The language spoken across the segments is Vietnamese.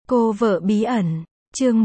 Cô vợ bí ẩn, chương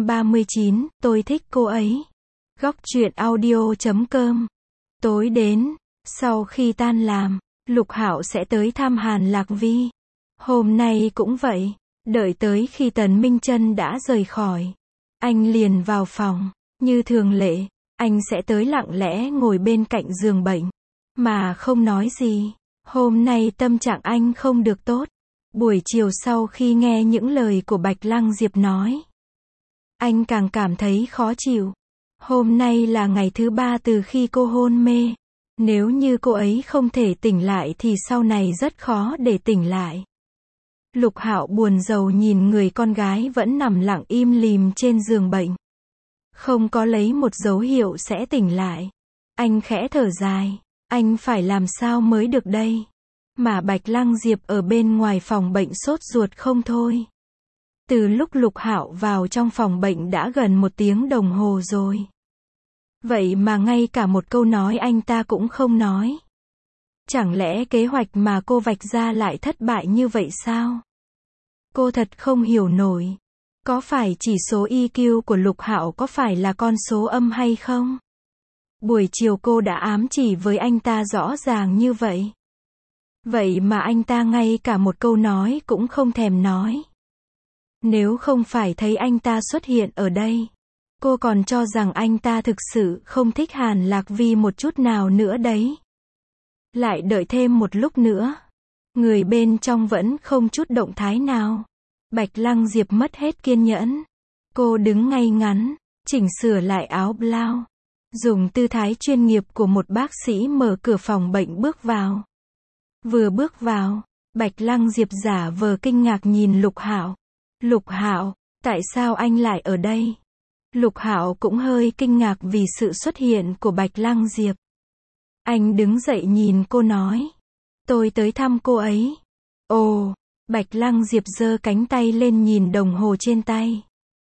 139, tôi thích cô ấy. Góc truyện audio.com. Tối đến, sau khi tan làm, Lục Hạo sẽ tới thăm Hàn Lạc Vi. Hôm nay cũng vậy, đợi tới khi Tần Minh Chân đã rời khỏi, anh liền vào phòng. Như thường lệ, anh sẽ tới lặng lẽ ngồi bên cạnh giường bệnh, mà không nói gì. Hôm nay tâm trạng anh không được tốt. Buổi chiều sau khi nghe những lời của Bạch Lăng Diệp nói, anh càng cảm thấy khó chịu. Hôm nay là ngày thứ 3 từ khi cô hôn mê. Nếu như cô ấy không thể tỉnh lại thì sau này rất khó để tỉnh lại. Lục Hạo buồn rầu nhìn người con gái vẫn nằm lặng im lìm trên giường bệnh, không có lấy một dấu hiệu sẽ tỉnh lại. Anh khẽ thở dài, anh phải làm sao mới được đây? Mà Bạch Lăng Diệp ở bên ngoài phòng bệnh sốt ruột không thôi. Từ lúc Lục Hạo vào trong phòng bệnh đã gần 1 tiếng đồng hồ rồi. Vậy mà ngay cả một câu nói anh ta cũng không nói. Chẳng lẽ kế hoạch mà cô vạch ra lại thất bại như vậy sao? Cô thật không hiểu nổi. Có phải chỉ số EQ của Lục Hạo có phải là con số âm hay không? Buổi chiều cô đã ám chỉ với anh ta rõ ràng như vậy. Vậy mà anh ta ngay cả một câu nói cũng không thèm nói. Nếu không phải thấy anh ta xuất hiện ở đây, cô còn cho rằng anh ta thực sự không thích Hàn Lạc Vi một chút nào nữa đấy. Lại đợi thêm một lúc nữa, người bên trong vẫn không chút động thái nào. Bạch Lăng Diệp mất hết kiên nhẫn. Cô đứng ngay ngắn, chỉnh sửa lại áo blau, dùng tư thái chuyên nghiệp của một bác sĩ mở cửa phòng bệnh bước vào. Vừa bước vào, Bạch Lăng Diệp giả vờ kinh ngạc nhìn Lục Hạo. Lục Hạo, tại sao anh lại ở đây? Lục Hạo cũng hơi kinh ngạc vì sự xuất hiện của Bạch Lăng Diệp. Anh đứng dậy nhìn cô nói, tôi tới thăm cô ấy. Ồ, Bạch Lăng Diệp giơ cánh tay lên nhìn đồng hồ trên tay.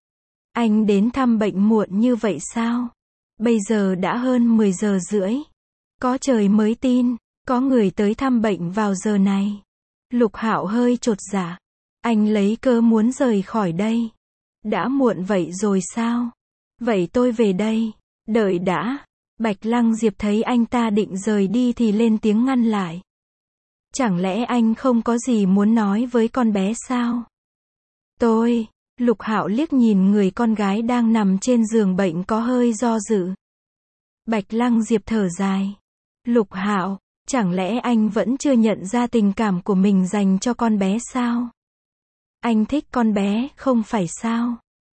Anh đến thăm bệnh muộn như vậy sao? Bây giờ đã hơn 10 giờ rưỡi. Có trời mới tin, có người tới thăm bệnh vào giờ này. Lục Hạo hơi chột dạ. Anh lấy cớ muốn rời khỏi đây. Đã muộn vậy rồi sao? Vậy tôi về đây. Đợi đã. Bạch Lăng Diệp thấy anh ta định rời đi thì lên tiếng ngăn lại. Chẳng lẽ anh không có gì muốn nói với con bé sao? Lục Hạo liếc nhìn người con gái đang nằm trên giường bệnh có hơi do dự. Bạch Lăng Diệp thở dài. Lục Hạo, chẳng lẽ anh vẫn chưa nhận ra tình cảm của mình dành cho con bé sao? Anh thích con bé, không phải sao?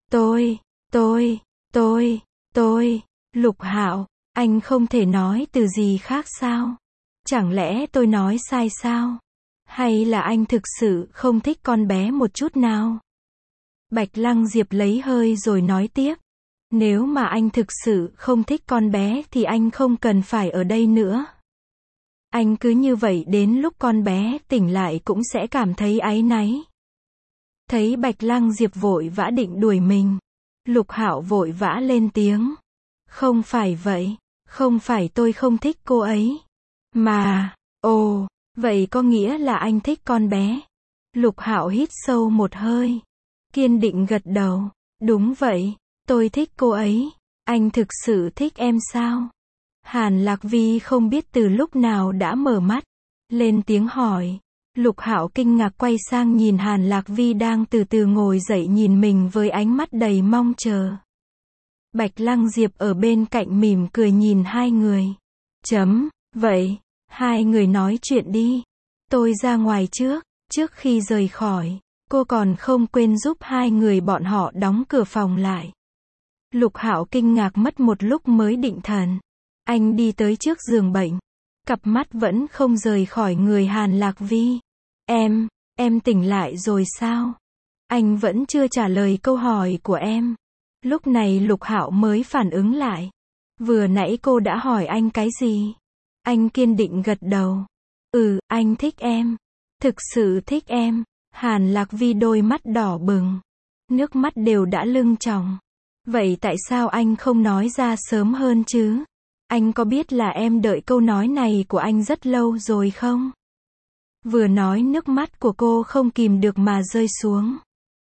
Lục Hạo, anh không thể nói từ gì khác sao? Chẳng lẽ tôi nói sai sao? Hay là anh thực sự không thích con bé một chút nào? Bạch Lăng Diệp lấy hơi rồi nói tiếp. Nếu mà anh thực sự không thích con bé thì anh không cần phải ở đây nữa. Anh cứ như vậy đến lúc con bé tỉnh lại cũng sẽ cảm thấy áy náy. Thấy Bạch Lăng Diệp vội vã định đuổi mình, Lục Hạo vội vã lên tiếng. Không phải vậy, không phải tôi không thích cô ấy. Mà, vậy có nghĩa là anh thích con bé. Lục Hạo hít sâu một hơi, kiên định gật đầu. Đúng vậy, tôi thích cô ấy. Anh thực sự thích em sao? Hàn Lạc Vi không biết từ lúc nào đã mở mắt, lên tiếng hỏi. Lục Hạo kinh ngạc quay sang nhìn Hàn Lạc Vi đang từ từ ngồi dậy nhìn mình với ánh mắt đầy mong chờ. Bạch Lăng Diệp ở bên cạnh mỉm cười nhìn hai người. Vậy, hai người nói chuyện đi. Tôi ra ngoài trước. Trước khi rời khỏi, cô còn không quên giúp hai người bọn họ đóng cửa phòng lại. Lục Hạo kinh ngạc mất một lúc mới định thần. Anh đi tới trước giường bệnh, cặp mắt vẫn không rời khỏi người Hàn Lạc Vi. Em tỉnh lại rồi sao? Anh vẫn chưa trả lời câu hỏi của em. Lúc này Lục Hạo mới phản ứng lại. Vừa nãy cô đã hỏi anh cái gì? Anh kiên định gật đầu. Anh thích em. Thực sự thích em. Hàn Lạc Vi đôi mắt đỏ bừng, nước mắt đều đã lưng tròng. Vậy tại sao anh không nói ra sớm hơn chứ? Anh có biết là em đợi câu nói này của anh rất lâu rồi không? Vừa nói nước mắt của cô không kìm được mà rơi xuống.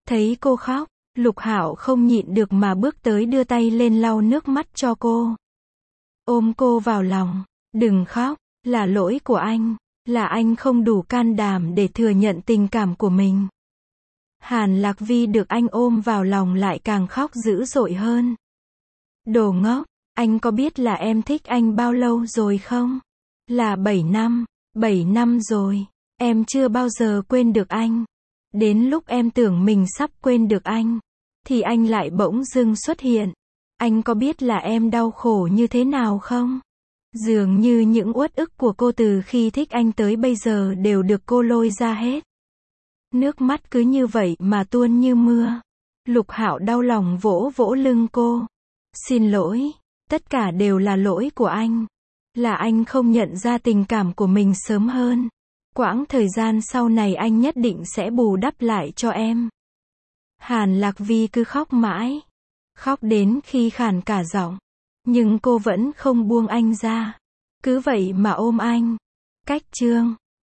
Thấy cô khóc, Lục Hạo không nhịn được mà bước tới đưa tay lên lau nước mắt cho cô. Ôm cô vào lòng. Đừng khóc, là lỗi của anh. Là anh không đủ can đảm để thừa nhận tình cảm của mình. Hàn Lạc Vi được anh ôm vào lòng lại càng khóc dữ dội hơn. Đồ ngốc, anh có biết là em thích anh bao lâu rồi không? Là 7 năm. 7 năm rồi. Em chưa bao giờ quên được anh. Đến lúc em tưởng mình sắp quên được anh, thì anh lại bỗng dưng xuất hiện. Anh có biết là em đau khổ như thế nào không? Dường như những uất ức của cô từ khi thích anh tới bây giờ đều được cô lôi ra hết. Nước mắt cứ như vậy mà tuôn như mưa. Lục Hạo đau lòng vỗ vỗ lưng cô. Xin lỗi, tất cả đều là lỗi của anh. Là anh không nhận ra tình cảm của mình sớm hơn. Quãng thời gian sau này anh nhất định sẽ bù đắp lại cho em. Hàn Lạc Vi cứ khóc mãi. Khóc đến khi khàn cả giọng. Nhưng cô vẫn không buông anh ra. Cứ vậy mà ôm anh. Cách chương